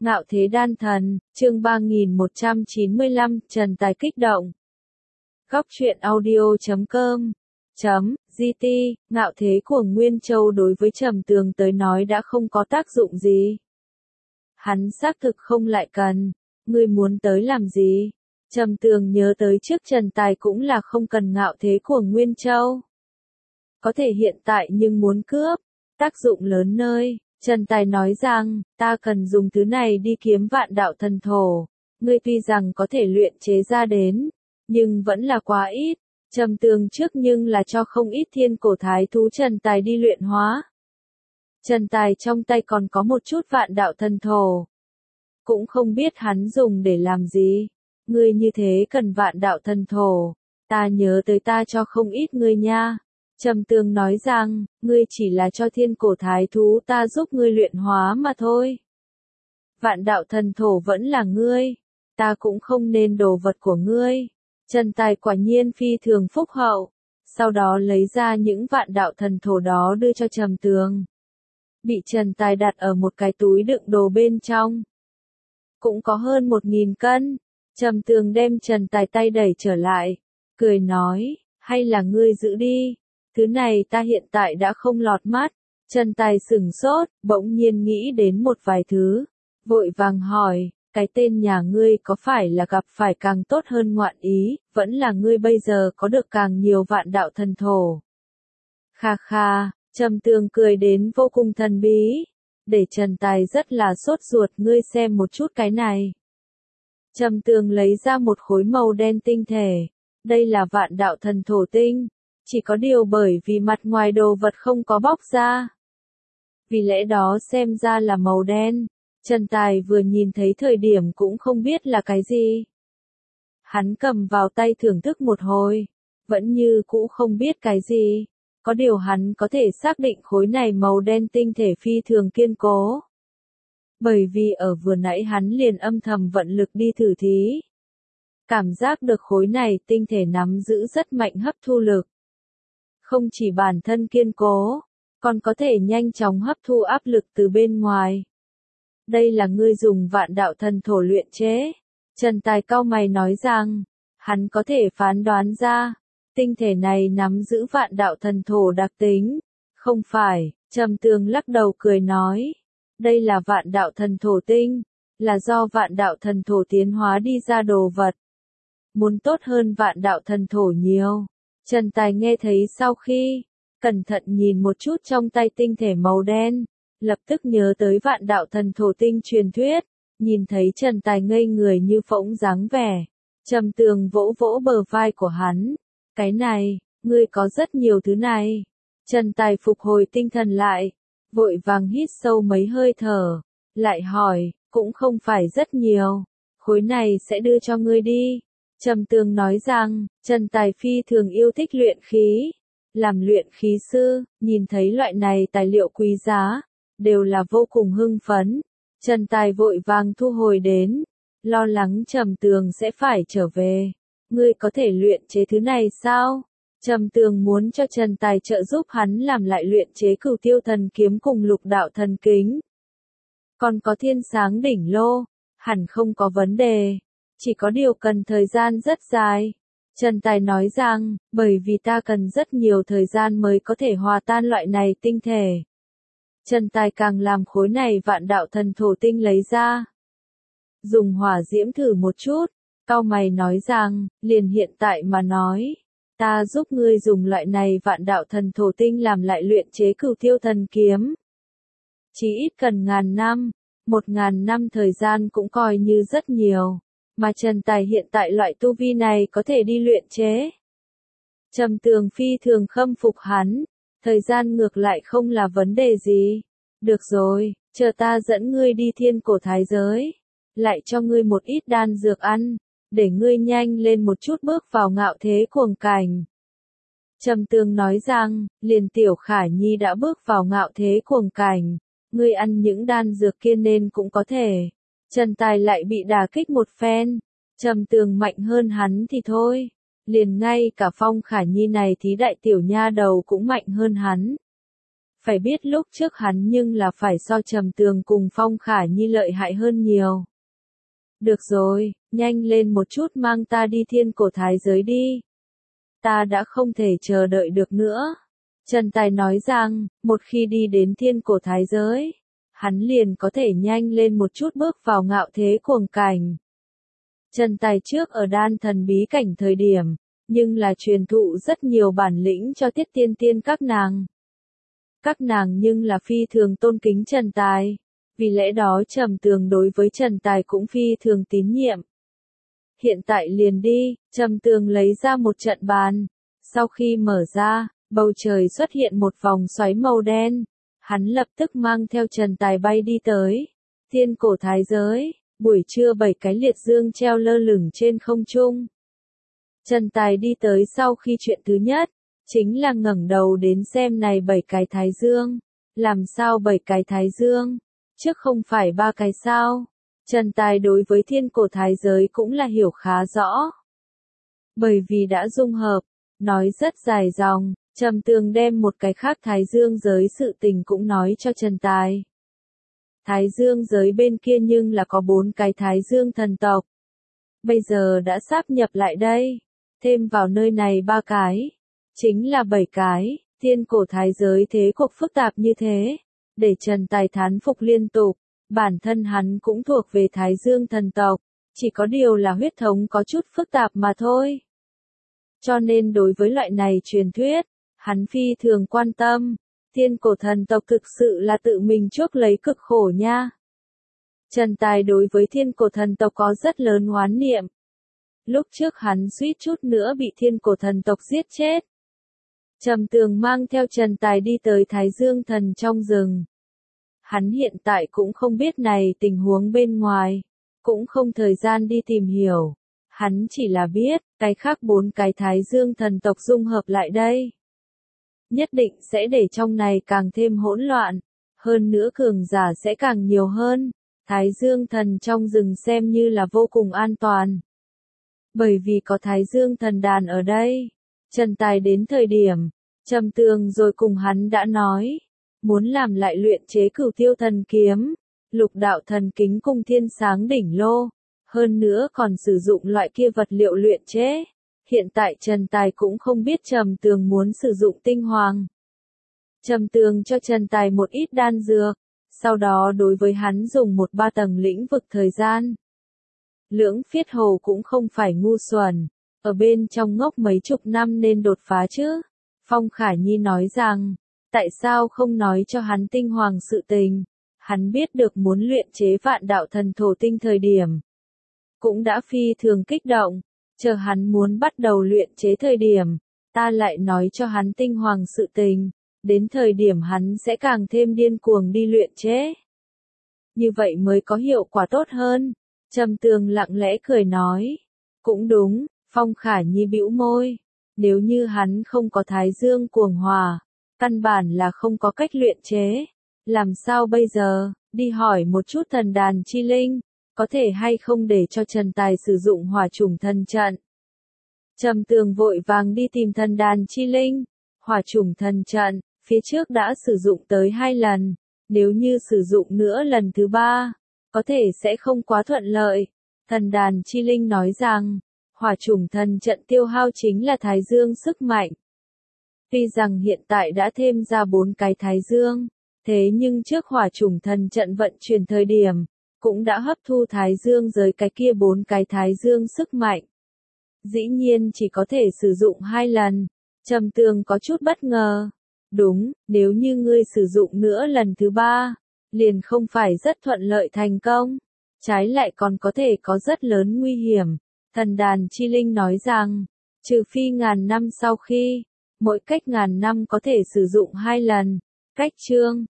Ngạo thế đan thần, chương 3195, Trần Tài kích động. Góc truyện audio.com .gt, ngạo thế của Nguyên Châu đối với Trầm Tường tới nói đã không có tác dụng gì. Hắn xác thực không lại cần. Ngươi muốn tới làm gì? Trầm Tường nhớ tới trước Trần Tài cũng là không cần ngạo thế của Nguyên Châu. Có thể hiện tại nhưng muốn cướp, tác dụng lớn nơi. Trần Tài nói rằng, ta cần dùng thứ này đi kiếm vạn đạo thần thổ. Ngươi tuy rằng có thể luyện chế ra đến, nhưng vẫn là quá ít. Trầm Tường trước nhưng là cho không ít thiên cổ thái thú Trần Tài đi luyện hóa. Trần Tài trong tay còn có một chút vạn đạo thần thổ. Cũng không biết hắn dùng để làm gì. Ngươi như thế cần vạn đạo thần thổ. Ta nhớ tới ta cho không ít ngươi nha. Trầm Tường nói rằng, ngươi chỉ là cho thiên cổ thái thú ta giúp ngươi luyện hóa mà thôi. Vạn đạo thần thổ vẫn là ngươi. Ta cũng không nên đồ vật của ngươi. Trần Tài quả nhiên phi thường phúc hậu. Sau đó lấy ra những vạn đạo thần thổ đó đưa cho Trầm Tường. Bị Trần Tài đặt ở một cái túi đựng đồ bên trong. Cũng có hơn 1000 cân. Trầm Tường đem Trần Tài tay đẩy trở lại. Cười nói, hay là ngươi giữ đi. Thứ này ta hiện tại đã không lọt mắt. Trần Tài sửng sốt, bỗng nhiên nghĩ đến một vài thứ. Vội vàng hỏi, cái tên nhà ngươi có phải là gặp phải càng tốt hơn ngoạn ý, vẫn là ngươi bây giờ có được càng nhiều vạn đạo thần thổ. Kha kha, Trầm Tường cười đến vô cùng thần bí. Để Trần Tài rất là sốt ruột, ngươi xem một chút cái này. Trầm Tường lấy ra một khối màu đen tinh thể. Đây là vạn đạo thần thổ tinh. Chỉ có điều bởi vì mặt ngoài đồ vật không có bóc ra. Vì lẽ đó xem ra là màu đen. Trần Tài vừa nhìn thấy thời điểm cũng không biết là cái gì. Hắn cầm vào tay thưởng thức một hồi. Vẫn như cũ không biết cái gì. Có điều hắn có thể xác định khối này màu đen tinh thể phi thường kiên cố. Bởi vì ở vừa nãy hắn liền âm thầm vận lực đi thử thí. Cảm giác được khối này tinh thể nắm giữ rất mạnh hấp thu lực. Không chỉ bản thân kiên cố, còn có thể nhanh chóng hấp thu áp lực từ bên ngoài. Đây là ngươi dùng vạn đạo thần thổ luyện chế. Trần Tài cau mày nói rằng, hắn có thể phán đoán ra, tinh thể này nắm giữ vạn đạo thần thổ đặc tính. Không phải, Trầm Tường lắc đầu cười nói, đây là vạn đạo thần thổ tinh, là do vạn đạo thần thổ tiến hóa đi ra đồ vật. Muốn tốt hơn vạn đạo thần thổ nhiều. Trần Tài nghe thấy sau khi, cẩn thận nhìn một chút trong tay tinh thể màu đen, lập tức nhớ tới vạn đạo thần thổ tinh truyền thuyết, nhìn thấy Trần Tài ngây người như phỗng dáng vẻ. Trầm Tường vỗ vỗ bờ vai của hắn, cái này, ngươi có rất nhiều thứ này. Trần Tài phục hồi tinh thần lại, vội vàng hít sâu mấy hơi thở, lại hỏi, cũng không phải rất nhiều, khối này sẽ đưa cho ngươi đi. Trầm Tường nói rằng, Trần Tài phi thường yêu thích luyện khí. Làm luyện khí sư, nhìn thấy loại này tài liệu quý giá, đều là vô cùng hưng phấn. Trần Tài vội vàng thu hồi đến, lo lắng Trầm Tường sẽ phải trở về. Ngươi có thể luyện chế thứ này sao? Trầm Tường muốn cho Trần Tài trợ giúp hắn làm lại luyện chế Cửu Tiêu Thần Kiếm cùng Lục Đạo Thần Kính. Còn có Thiên Sáng Đỉnh Lô, hẳn không có vấn đề. Chỉ có điều cần thời gian rất dài. Trần Tài nói rằng, bởi vì ta cần rất nhiều thời gian mới có thể hòa tan loại này tinh thể. Trần Tài càng làm khối này vạn đạo thần thổ tinh lấy ra. Dùng hỏa diễm thử một chút, cau mày nói rằng, liền hiện tại mà nói. Ta giúp ngươi dùng loại này vạn đạo thần thổ tinh làm lại luyện chế Cửu Tiêu Thần Kiếm. Chỉ ít cần 1000 năm, 1000 năm thời gian cũng coi như rất nhiều. Mà Trần Tài hiện tại loại tu vi này có thể đi luyện chế. Trầm Tường phi thường khâm phục hắn, thời gian ngược lại không là vấn đề gì. Được rồi, chờ ta dẫn ngươi đi thiên cổ thái giới, lại cho ngươi một ít đan dược ăn, để ngươi nhanh lên một chút bước vào ngạo thế cuồng cảnh. Trầm Tường nói rằng, liền Tiểu Khả Nhi đã bước vào ngạo thế cuồng cảnh, ngươi ăn những đan dược kia nên cũng có thể. Trần Tài lại bị đả kích một phen. Trầm Tường mạnh hơn hắn thì thôi. Liền ngay cả Phong Khả Nhi này thí đại tiểu nha đầu cũng mạnh hơn hắn. Phải biết lúc trước hắn nhưng là phải so Trầm Tường cùng Phong Khả Nhi lợi hại hơn nhiều. Được rồi, nhanh lên một chút mang ta đi thiên cổ thái giới đi. Ta đã không thể chờ đợi được nữa. Trần Tài nói rằng, một khi đi đến thiên cổ thái giới, hắn liền có thể nhanh lên một chút bước vào ngạo thế cuồng cảnh. Trần Tài trước ở đan thần bí cảnh thời điểm, nhưng là truyền thụ rất nhiều bản lĩnh cho Tiết Tiên Tiên các nàng. Các nàng nhưng là phi thường tôn kính Trần Tài, vì lẽ đó Trầm Tường đối với Trần Tài cũng phi thường tín nhiệm. Hiện tại liền đi, Trầm Tường lấy ra một trận bàn, sau khi mở ra, bầu trời xuất hiện một vòng xoáy màu đen, hắn lập tức mang theo Trần Tài bay đi tới thiên cổ thái giới. Buổi trưa 7 cái liệt dương treo lơ lửng trên không trung. Trần Tài đi tới sau khi chuyện thứ nhất, chính là ngẩng đầu đến xem này 7 cái thái dương. Làm sao 7 cái thái dương? Trước không phải 3 cái sao? Trần Tài đối với thiên cổ thái giới cũng là hiểu khá rõ. Bởi vì đã dung hợp, nói rất dài dòng, Trầm Tường đem một cái khác thái dương giới sự tình cũng nói cho Trần Tài. Thái dương giới bên kia nhưng là có 4 cái thái dương thần tộc. Bây giờ đã sáp nhập lại đây. Thêm vào nơi này 3 cái. Chính là 7 cái. Thiên cổ thái giới thế cuộc phức tạp như thế. Để Trần Tài thán phục liên tục. Bản thân hắn cũng thuộc về thái dương thần tộc. Chỉ có điều là huyết thống có chút phức tạp mà thôi. Cho nên đối với loại này truyền thuyết, hắn phi thường quan tâm. Thiên cổ thần tộc thực sự là tự mình chuốc lấy cực khổ nha. Trần Tài đối với thiên cổ thần tộc có rất lớn oán niệm. Lúc trước hắn suýt chút nữa bị thiên cổ thần tộc giết chết. Trầm Tường mang theo Trần Tài đi tới Thái Dương thần trong rừng. Hắn hiện tại cũng không biết này tình huống bên ngoài, cũng không thời gian đi tìm hiểu. Hắn chỉ là biết, cái khác 4 cái Thái Dương thần tộc dung hợp lại đây. Nhất định sẽ để trong này càng thêm hỗn loạn, hơn nữa cường giả sẽ càng nhiều hơn. Thái Dương thần trong rừng xem như là vô cùng an toàn. Bởi vì có Thái Dương thần đàn ở đây, Trần Tài đến thời điểm, Trầm Tường rồi cùng hắn đã nói, muốn làm lại luyện chế Cửu Tiêu thần kiếm, Lục đạo thần kính cùng Thiên sáng đỉnh lô, hơn nữa còn sử dụng loại kia vật liệu luyện chế. Hiện tại Trần Tài cũng không biết Trầm Tường muốn sử dụng tinh hoàng. Trầm Tường cho Trần Tài một ít đan dược, sau đó đối với hắn dùng 1-3 tầng lĩnh vực thời gian. Lưỡng Phiết Hồ cũng không phải ngu xuẩn, ở bên trong ngốc mấy chục năm nên đột phá chứ. Phong Khả Nhi nói rằng, tại sao không nói cho hắn tinh hoàng sự tình, hắn biết được muốn luyện chế Vạn đạo thần thổ tinh thời điểm. Cũng đã phi thường kích động. Chờ hắn muốn bắt đầu luyện chế thời điểm, ta lại nói cho hắn tinh hoàng sự tình, đến thời điểm hắn sẽ càng thêm điên cuồng đi luyện chế. Như vậy mới có hiệu quả tốt hơn. Trầm Tường lặng lẽ cười nói, cũng đúng. Phong Khả Nhi bĩu môi, nếu như hắn không có Thái Dương cuồng hòa, căn bản là không có cách luyện chế. Làm sao bây giờ, đi hỏi một chút thần đàn chi linh. Có thể hay không để cho Trần Tài sử dụng hỏa chủng thần trận. Trầm Tường vội vàng đi tìm thần đàn chi linh. Hỏa chủng thần trận, phía trước đã sử dụng tới 2 lần. Nếu như sử dụng nữa lần thứ 3, có thể sẽ không quá thuận lợi. Thần đàn chi linh nói rằng, hỏa chủng thần trận tiêu hao chính là Thái Dương sức mạnh. Tuy rằng hiện tại đã thêm ra 4 cái Thái Dương, thế nhưng trước hỏa chủng thần trận vận chuyển thời điểm, cũng đã hấp thu Thái Dương giới cái kia 4 cái Thái Dương sức mạnh. Dĩ nhiên chỉ có thể sử dụng 2 lần. Trầm Tường có chút bất ngờ. Đúng, nếu như ngươi sử dụng nữa lần thứ 3, liền không phải rất thuận lợi thành công. Trái lại còn có thể có rất lớn nguy hiểm. Thần đàn chi linh nói rằng, trừ phi ngàn năm sau khi, mỗi cách ngàn năm có thể sử dụng 2 lần. Cách chương